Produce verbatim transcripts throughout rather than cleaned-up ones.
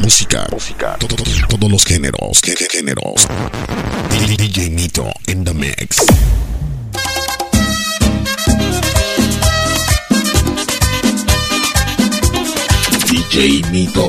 música, música, todo, todo, todos los géneros, ¿qué, qué géneros? D J Mito in the mix. D J Mito.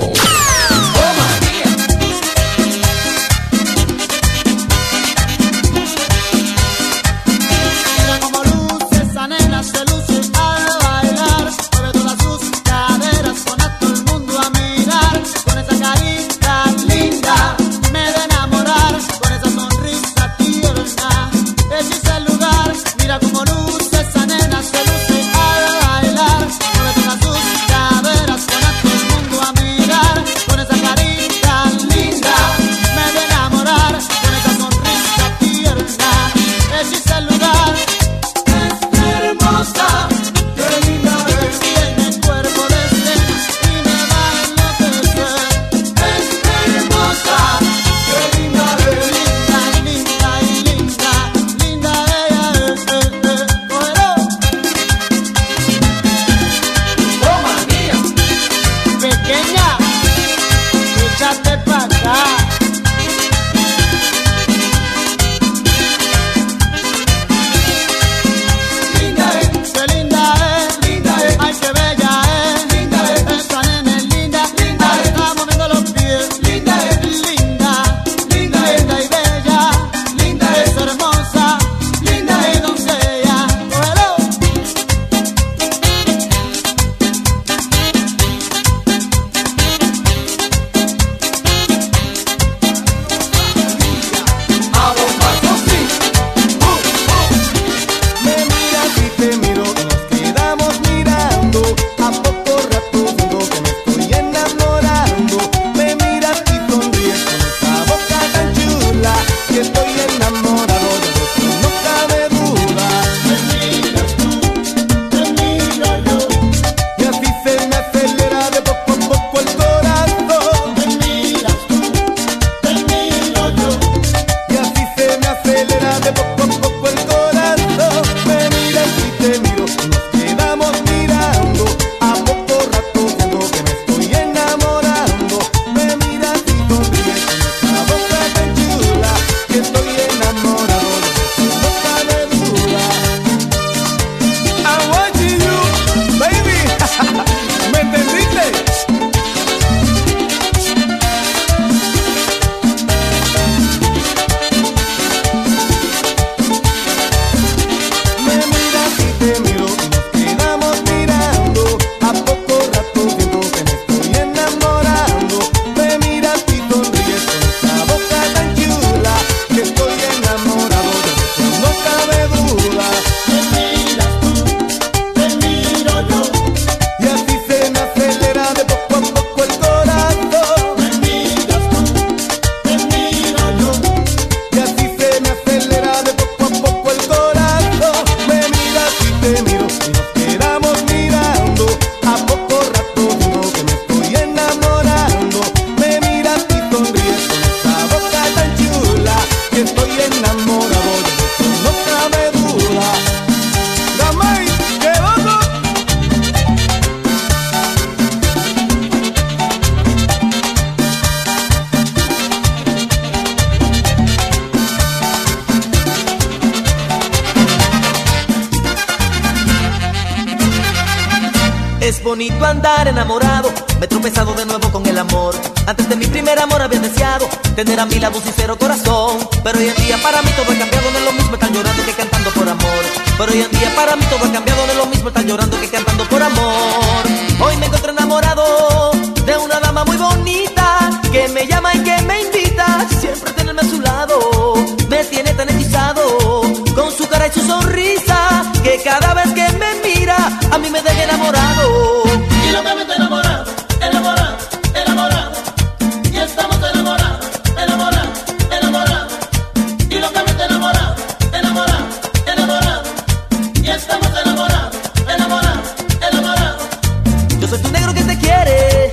Es bonito andar enamorado, me he tropezado de nuevo con el amor. Antes de mi primer amor había deseado tener a mi lado un sincero corazón. Pero hoy en día para mí todo ha cambiado, no es lo mismo estar llorando que cantando por amor. Pero hoy en día para mí todo ha cambiado, no es lo mismo estar llorando que cantando por amor. Hoy me encuentro enamorado de una dama muy bonita que me llama y que me invita siempre a tenerme a su lado. Me tiene tan hechizado con su cara y su sonrisa que cada vez que me mira a mí me deja enamorado. Y locamente enamorado, enamorado, enamorado. Y estamos enamorados, enamorados, enamorados. Y locamente enamorado, enamorado, enamorado. Y estamos enamorados, enamorados, enamorados. Yo soy tu negro que te quiere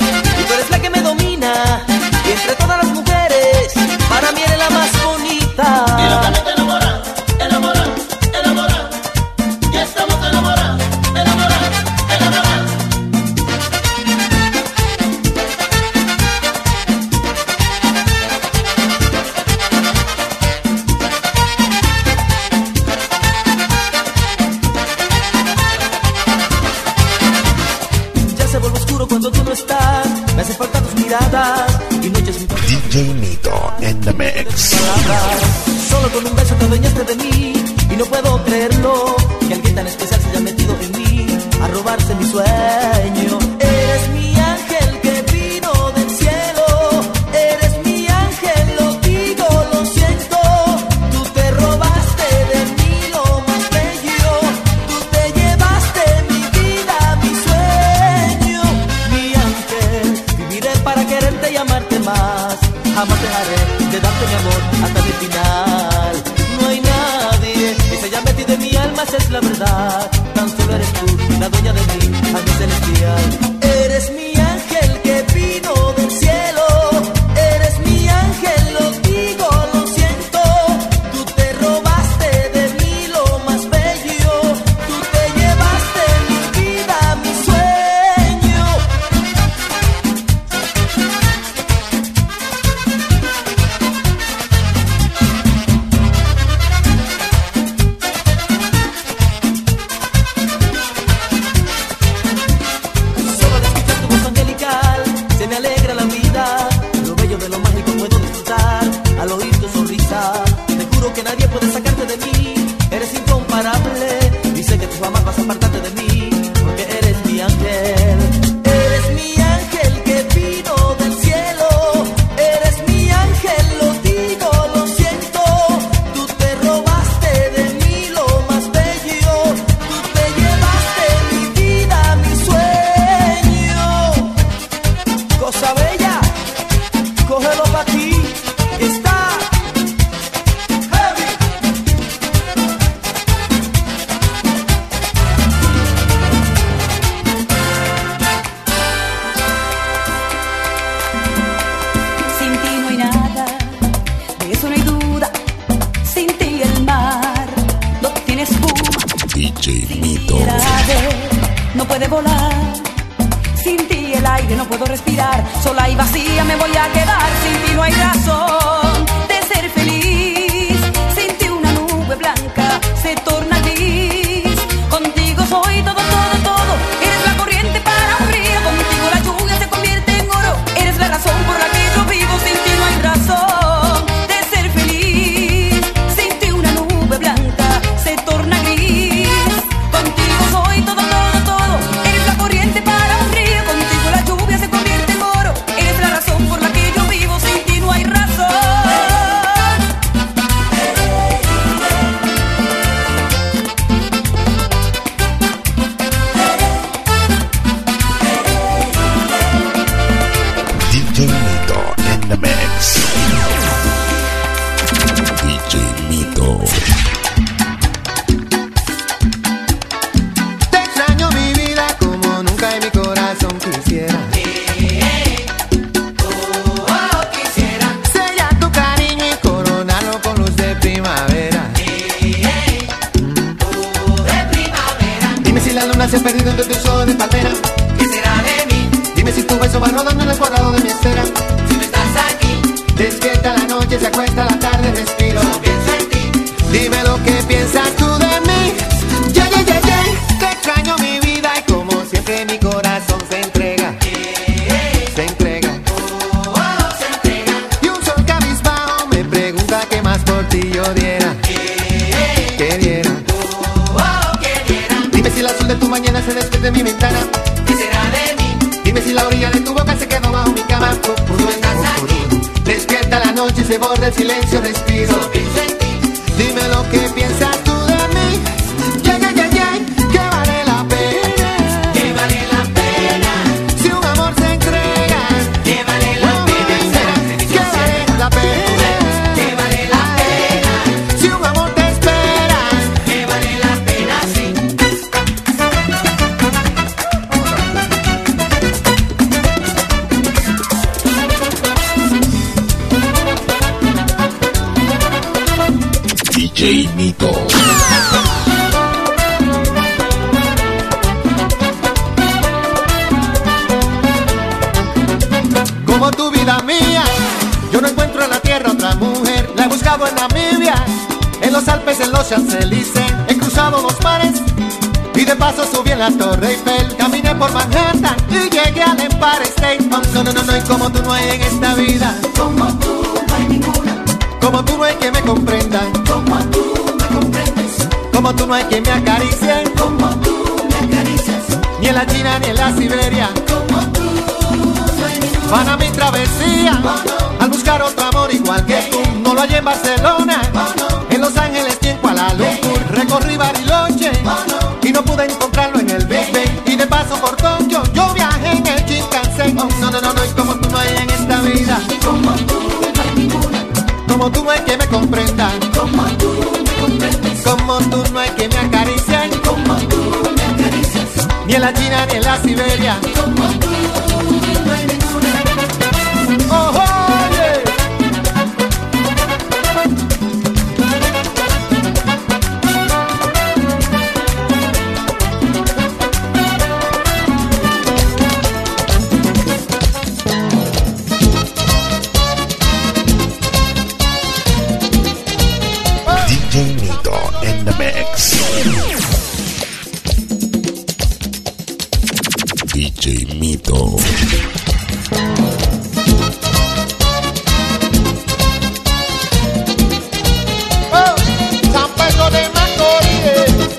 palabras, me hacen falta tus miradas y noches sin D J Nito in the mix. Solo con un beso te adueñaste de mí y no puedo creerlo, que alguien tan especial se haya metido en mí a robarse mi sueño. Eres mi ángel que vino del cielo, eres mi ángel, lo digo, lo siento. Tú te robaste de mí lo más bello, tú te llevaste mi vida, mi sueño. Mi ángel, viviré para quererte y amarte más. Jamás dejaré de darte mi amor hasta mi final. No hay nadie que se haya metido en mi alma, esa es la verdad. Tan solo eres tú, la dueña de mí, ángel celestial. Eres mi ángel que vino del cielo, eres mi ángel, lo digo, lo siento. Tú te robaste de mí lo más bello, tú te llevaste mi vida, mi sueño. Solo de escuchar tu voz angelical se me alegra la vida. Lo bello de lo mágico puedo disfrutar al oír tu sonrisa. Te juro que nadie puede sacarte de mí. Eres incomparable y sé que tú jamás vas a apartarte de mí, porque eres mi ángel. Eres mi ángel que vino del cielo, eres mi ángel, lo digo, lo siento. Tú te robaste de mí lo más bello, tú te llevaste mi vida, mi sueño. Cosa bella, cógelo pa' ti, está heavy. Sin ti no hay nada, de eso no hay duda. Sin ti el mar no tiene espuma. D J Sin Nito. ti el ave no puede volar. Sin ti el aire no puedo respirar. Sola y vacía me voy a quedar. Sin ti no hay razón de ser feliz. Sin ti una nube blanca se torna gris. Contigo soy todo, todo, todo. Eres la corriente para un río. Contigo la lluvia se convierte en oro. Eres la razón por la que yo vivo. Sin ti no hay razón de ser feliz. Sin ti una nube blanca se torna gris. Contigo soy todo, todo, todo. Eres la corriente para un río. Contigo la lluvia se convierte en oro. Eres la razón por la que yo vivo. Sin ti no hay razón. D J Nito in the mix. D J Nito. Te extraño mi vida como nunca en mi corazón quisiera. Sellar tu cariño y coronarlo con luz de primavera. Dime si la luna se ha perdido entre tus ojos de palmera. ¿Qué será de mí? Dime si tu beso va rodando en el cuadrado de mi esfera. Si no estás aquí, despierta la noche, se acuesta la tarde, respiro. Solo pienso en ti. Dime lo que piensas tú de mí. Yeah, yeah, yeah, yeah. Te extraño mi vida y como siempre mi corazón se entrega. Se entrega. Se entrega. Y un sol cabizbajo me pregunta qué más por ti yo diera. Que diera. Dime si el azul de tu mañana se despierta en mi ventana. ¿Qué será de mí? Dime si la orilla de tu boca se quedó bajo mi cama. Tú no estás aquí. Despierta la noche, se borra el silencio, respiro. Solo pienso en ti. Dime lo que piensas tú de mí. Yeah, yeah, yeah, yeah. Que vale la pena. Que vale la pena. Si un amor se entrega. Que vale la pena. Que vale la pena. Que vale la pena. Si un amor te espera. Que vale la pena, sí. D J Nito. Como tu vida mía, yo no encuentro en la tierra otra mujer. La he buscado en Namibia, en los Alpes, en los Champs-Élysées. He cruzado los mares y de paso subí en la Torre Eiffel, caminé por Manhattan y llegué al Empire State. Oh, no, no, no, no, y como tú no hay en esta vida, Como tú no hay ninguna, como tú no hay que me comprenda, como tú me comprendes, como tú no hay que me acaricie, como tú me acaricias, ni en la China ni en la Siberia. como tú no hay ninguna. Para mi travesía, al buscar otro amor igual que tú, no lo hallé en Barcelona, en Los Ángeles y en Kuala Lumpur. Recorrí Bariloche y no pude encontrarlo en el Big Ben. Y de paso por Tokio yo viajé en el Shinkansen. Oh, no, no, no, no, y como tú no hay en esta vida, Como tú no hay ninguna, como tú no hay que me comprenda, como tú me comprendes, como tú no hay que me acaricien, como tú me acaricias, ni en la China ni en la Siberia. como tú no hay ninguna. Oh, oye. D J Nito in the mix. D J Mito. Oh, San Pedro de Macorís.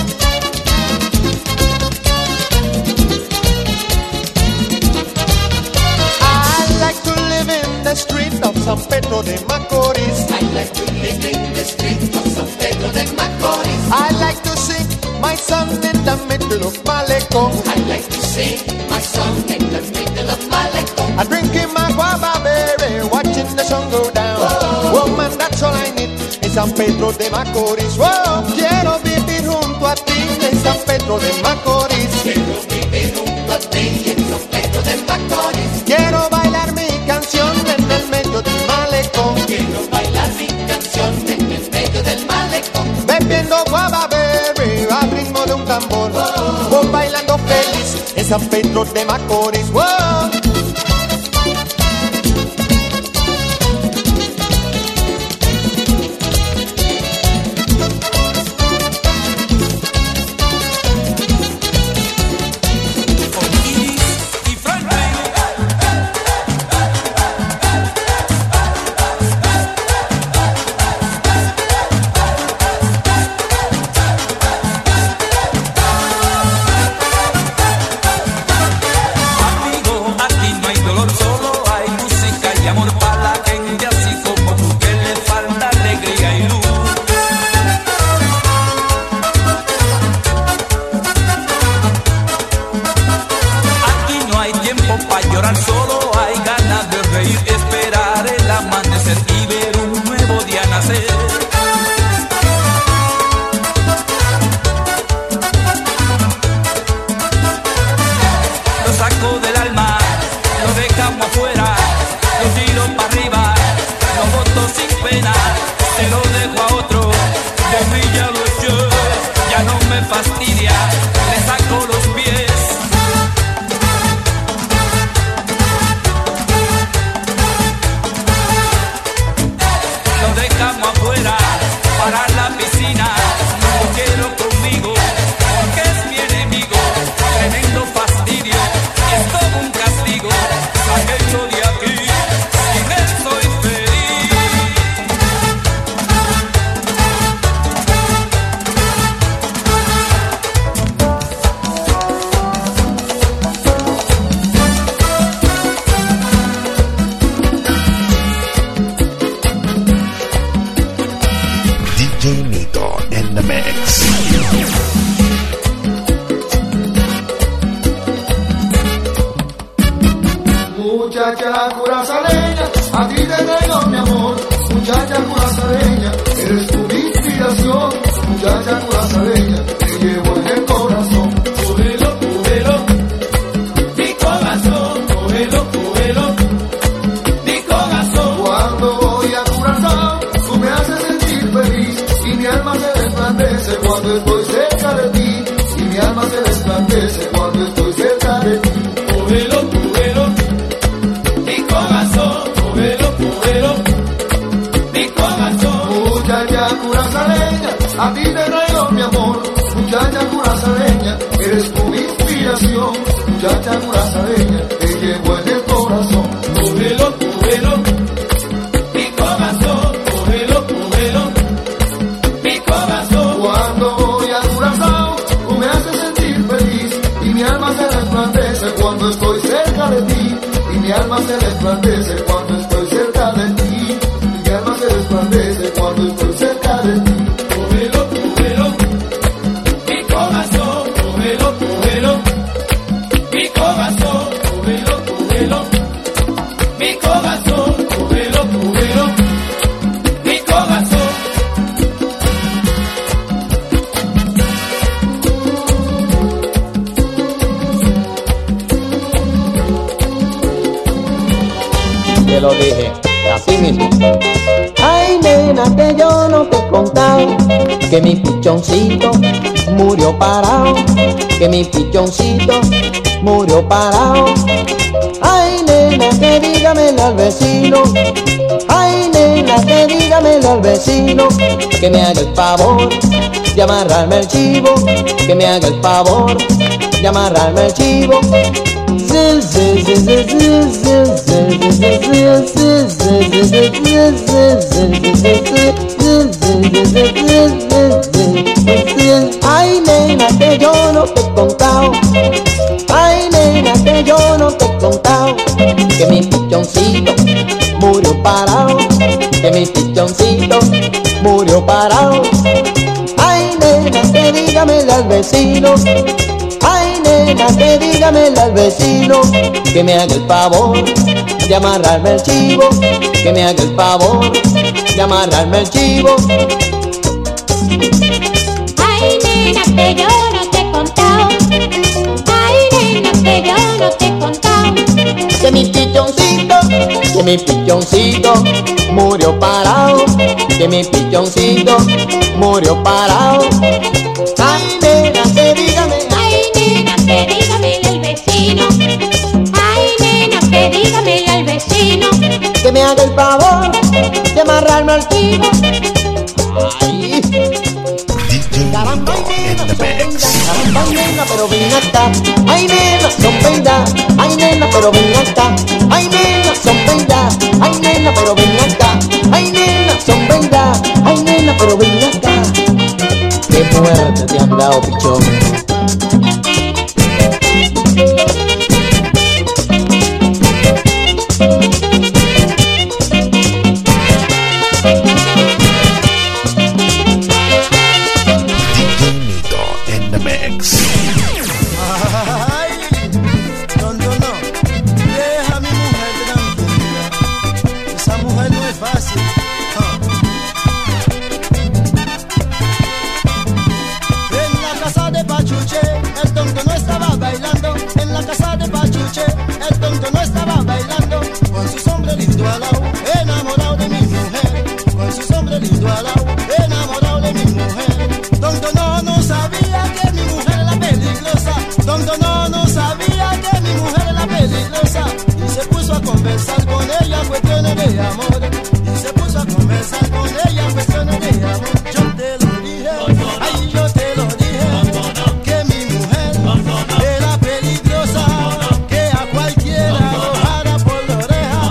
I like to live in the street of San Pedro de Macorís. I like to live in the streets of San Pedro de Macorís. I like to sing my song in the middle of Malecón. I like to sing my song in the middle of Malecón. I'm drinking my guava berry, watching the sun go down. Oh. Woman, that's all I need in San Pedro de Macorís. Whoa, quiero vivir junto a ti en San Pedro de Macorís. Quiero vivir junto a ti en San Pedro de Macorís. Quiero bailar mi canción en el medio del malecón. Quiero bailar mi canción en el medio del malecón. Bebiendo guava berry al ritmo de un tambor. Oh. Voy bailando feliz en San Pedro de Macorís. Whoa. Amigo, aquí no hay dolor, solo hay música y amor para la gente así como tú, que le falta alegría y luz. Aquí no hay tiempo para llorar, solo hay ganas de reír, esperar el amanecer y ver un nuevo día nacer. Lo saco del alma, lo dejamos afuera, lo tiro para arriba, lo boto sin pena, se lo dejo a otro, de mí ya lo eché, ya no me fastidia, le saco los pies. Lo dejamos afuera, para la piscina, no lo quiero conmigo, porque es mi enemigo, tremendo fastidio, es todo un castigo, saquélo de aquí, sin él soy feliz. D J Nito in the mix. Muchacha curazaleña, a ti te traigo mi amor. Muchacha curazaleña, eres tu inspiración. Muchacha curazaleña, te llevo en el corazón. Cógelo, cógelo, mi corazón. Cógelo, cógelo, mi corazón. Cuando voy a Curazao, tú me haces sentir feliz y mi alma se resplandece cuando estoy cerca de ti. Y mi alma se resplandece cuando estoy cerca de ti. Cógelo, cógelo, mi corazón. Cógelo, cógelo, mi corazón. Muchacha curazaleña, a ti te traigo mi amor. Muchacha curazaleña, corazón. Cógelo, cógelo, mi corazón. Cógelo, cógelo, mi corazón. Cuando voy a Curazao, tú me haces sentir feliz y mi alma se resplandece cuando estoy cerca de ti. Y mi alma se resplandece cuando estoy cerca de ti. Y mi alma se resplandece cuando estoy cerca de ti. Cógelo, cógelo, mi corazón. Cógelo, cógelo, mi corazón. Cógelo, cógelo, mi corazón. Cógelo, cógelo, mi corazón. Te lo dije, así mismo. Ay, nena, que yo no te he contado que mi pichoncito murió parado, que mi pichoncito murió parado. Ay, nena, que dígamelo al vecino. Ay, nena, que dígamelo al vecino, que me haga el favor de amarrarme el chivo, que me haga el favor de amarrarme el chivo. Ay, nena, que yo no te he contado. Ay, nena, que yo no te he contado que mi pichoncito murió parado, que mi pichoncito murió parado. Ay, nena, que dígamelo al vecino. Ay, nena, que dígamelo al vecino, que me haga el favor de amarrarme el chivo, que me haga el favor de amarrarme el chivo. Ay, nena, que yo no te he contado. Ay, nena, que yo no te he contado Que mi pichoncito, que mi pichoncito murió parado, que mi pichoncito murió parado. Ay, nena, que dígame. Ay, nena, que dígamelo al vecino. Ay, nena, que dígamelo al vecino, Que me haga el favor de amarrarme al chivo. Ay, caramba, ay, nena, son vendas. Caramba, ay, nena, pero ven acá. Ay, nena, son vendas. Ay, nena, pero ven acá. Ay, nena, son vendas. Ay, nena, pero ven acá. Ay, nena, son vendas. Ay, nena, pero ven acá. Qué fuerte te han dado, pichón. Ay, no, no, no, deja a mi mujer tranquila. Esa mujer no es fácil. Ah. En la casa de Pachuche, el tonto no estaba bailando. En la casa de Pachuche, el tonto no estaba bailando. Con su sombrerito al lado, enamorado de mi mujer. Con su sombrerito al lado, enamorado de mi mujer. Tonto no, no sabía que mi mujer era peligrosa. Tonto no, no sabía que mi mujer era peligrosa. Y se puso a conversar con ella cuestiones de amor. Y se puso a conversar con ella cuestiones de amor. Yo te lo dije, ay, yo te lo dije, que mi mujer era peligrosa, que a cualquiera lo jara por la oreja.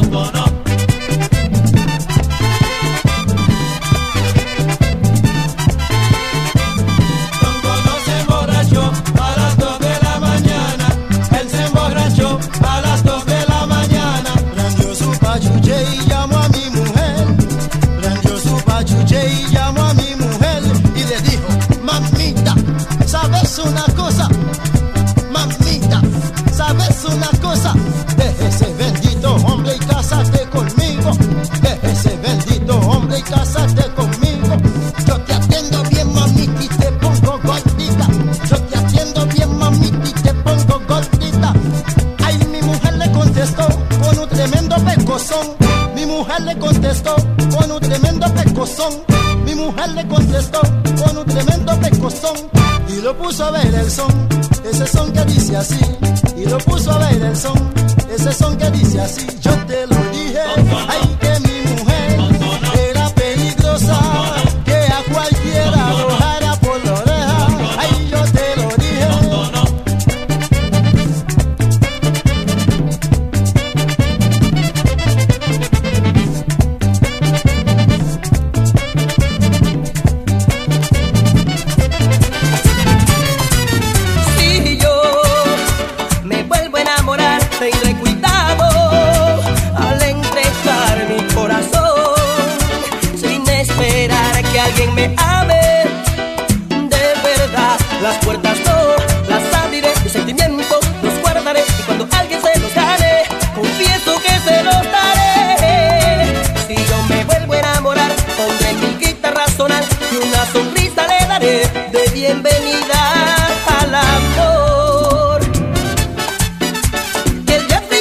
Tonto no se emborrachó a las dos de la mañana. Él se emborrachó a las dos de la mañana. Prendió su pachuche y llamó a mi mujer. Prendió su pachuche y llamó a mi mujer. Y le dijo, mamita, ¿sabes una cosa? Mamita, ¿sabes una cosa? Deje ese bendito hombre y cásate conmigo. Deje ese bendito hombre y cásate conmigo. Yo te atiendo bien, mamita, y te pongo gordita. Yo te atiendo bien, mamita, y te pongo gordita. Ay, mi mujer le contestó con un tremendo pecozón. Mi mujer le contestó con un tremendo pecozón. Mi mujer le contestó con un tremendo pecozón. Y lo puso a ver el son, ese son que dice así. Y lo puso a ver el son, ese son que dice así. Yo te lo dije, ay, que mi mujer era peligrosa, que a cualquiera lo jara por la oreja. Ay, yo te lo dije. me ame de verdad, las puertas no las abriré, mis sentimientos los guardaré, y cuando alguien se los gane, confieso que se los daré. Si yo me vuelvo a enamorar, pondré mi guitarra a sonar y una sonrisa le daré de bienvenida al amor. Y el Jeffrey,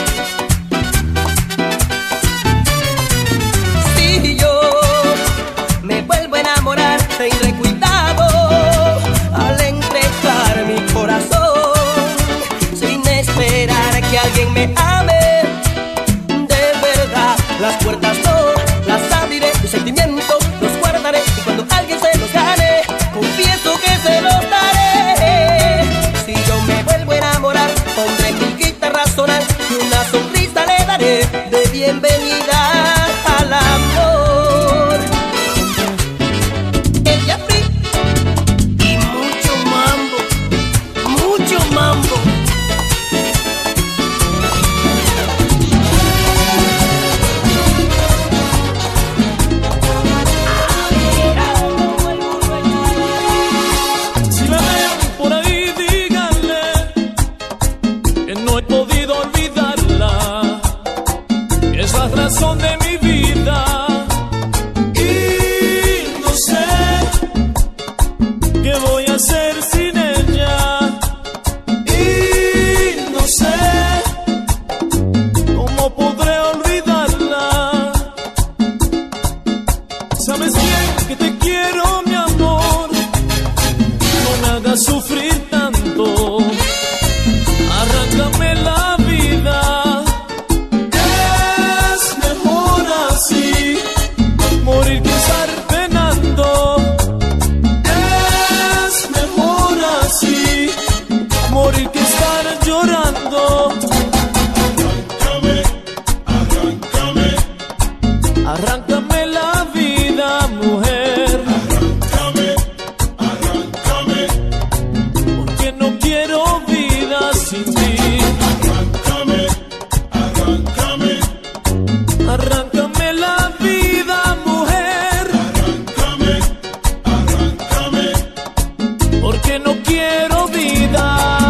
si yo me vuelvo a enamorar, tendré cuidado al entregar mi corazón, sin esperar que alguien me ame de verdad. Las puertas no las abriré, mis sentimientos los guardaré, y cuando alguien se los gane, confieso que se los daré. Si yo me vuelvo a enamorar, pondré mi guitarra a sonar y una sonrisa le daré de bienvenida al amor. El Jeffrey y mucho mambo, mucho mambo. Si me ven por ahí, díganle que no he podido olvidarla, que es la razón de mi vida. Y no sé qué voy a hacer sin ella. Y no sé cómo podré olvidarla. Sabes bien que te quiero, mi amor, no me hagas sufrir tanto. Arráncame la vida, es mejor así, morir que estar penando. Es mejor así, morir que estar llorando. Arráncame, arráncame, arráncame la vida, mujer. Arráncame, arráncame, porque no quiero vida sin ti. Arráncame, arráncame, arráncame la vida, mujer. Arráncame, arráncame, porque no quiero vida.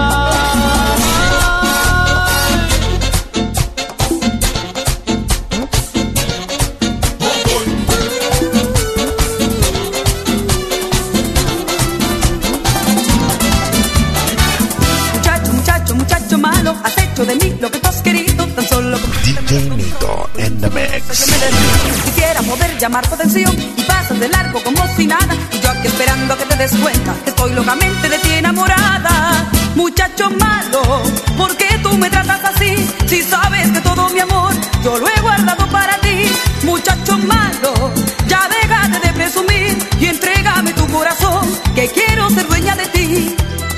Muchacho, muchacho, muchacho malo, has hecho de mí lo que tú has querido, tan solo como D J Nito in the mix. quisiera poder llamar tu atención y pasas de largo como si nada, y yo aquí esperando a que te des cuenta que estoy locamente de ti enamorada. Muchacho malo, ¿por qué tú me tratas así? Si sabes que todo mi amor yo lo he guardado para ti. Muchacho malo, ya déjate de presumir y entrégame tu corazón, que quiero ser dueña de ti.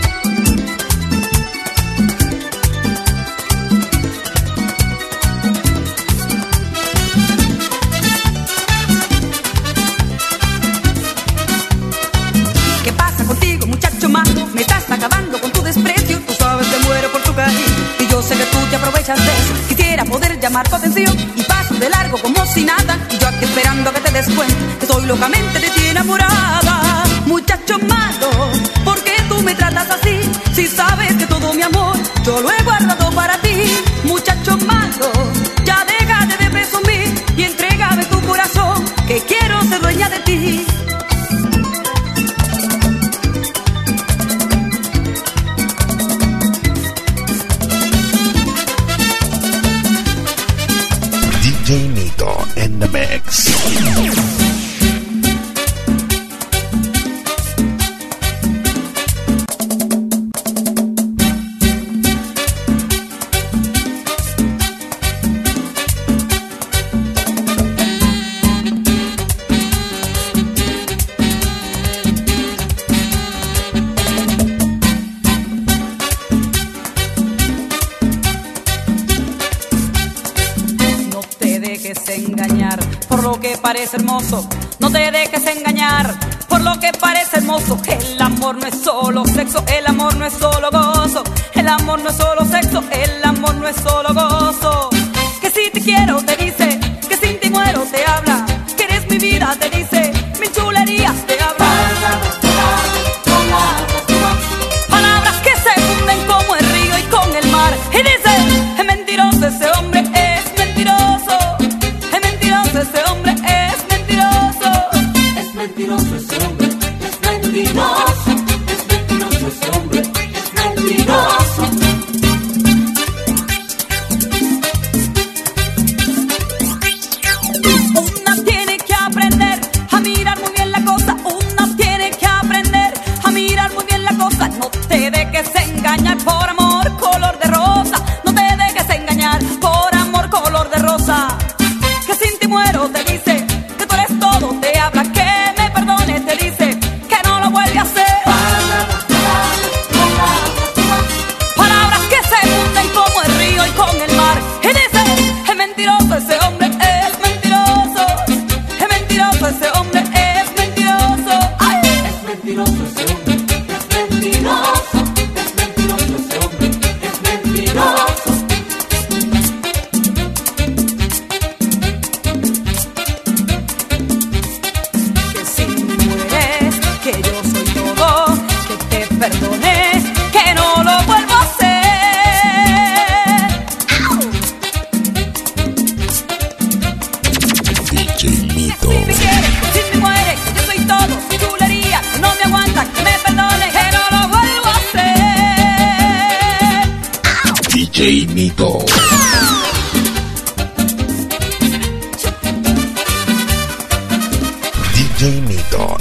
¿Qué pasa contigo, muchacho malo? Me estás acabando con tu desprecio. Tú sabes que muero por tu cariño y yo sé que tú te aprovechas de eso. Quisiera poder llamar tu atención y paso de largo como si nada, y yo aquí esperando a que te des cuenta que soy locamente de ti enamorada. Muchacho malo, ¿por qué tú me tratas así? Si sabes que todo mi amor yo lo he guardado para ti. Muchacho malo, ya déjate de presumir y entrégame tu corazón, que quiero ser dueña de ti. D J Nito in the mix. Engañar por lo que parece hermoso, no te dejes engañar por lo que parece hermoso. El amor no es solo sexo, el amor no es solo gozo, el amor no es solo sexo, el amor no es solo gozo. Que si te quiero te dice, que sin ti muero te habla, que eres mi vida te dice, mil chulerías D J Nito. D J Nito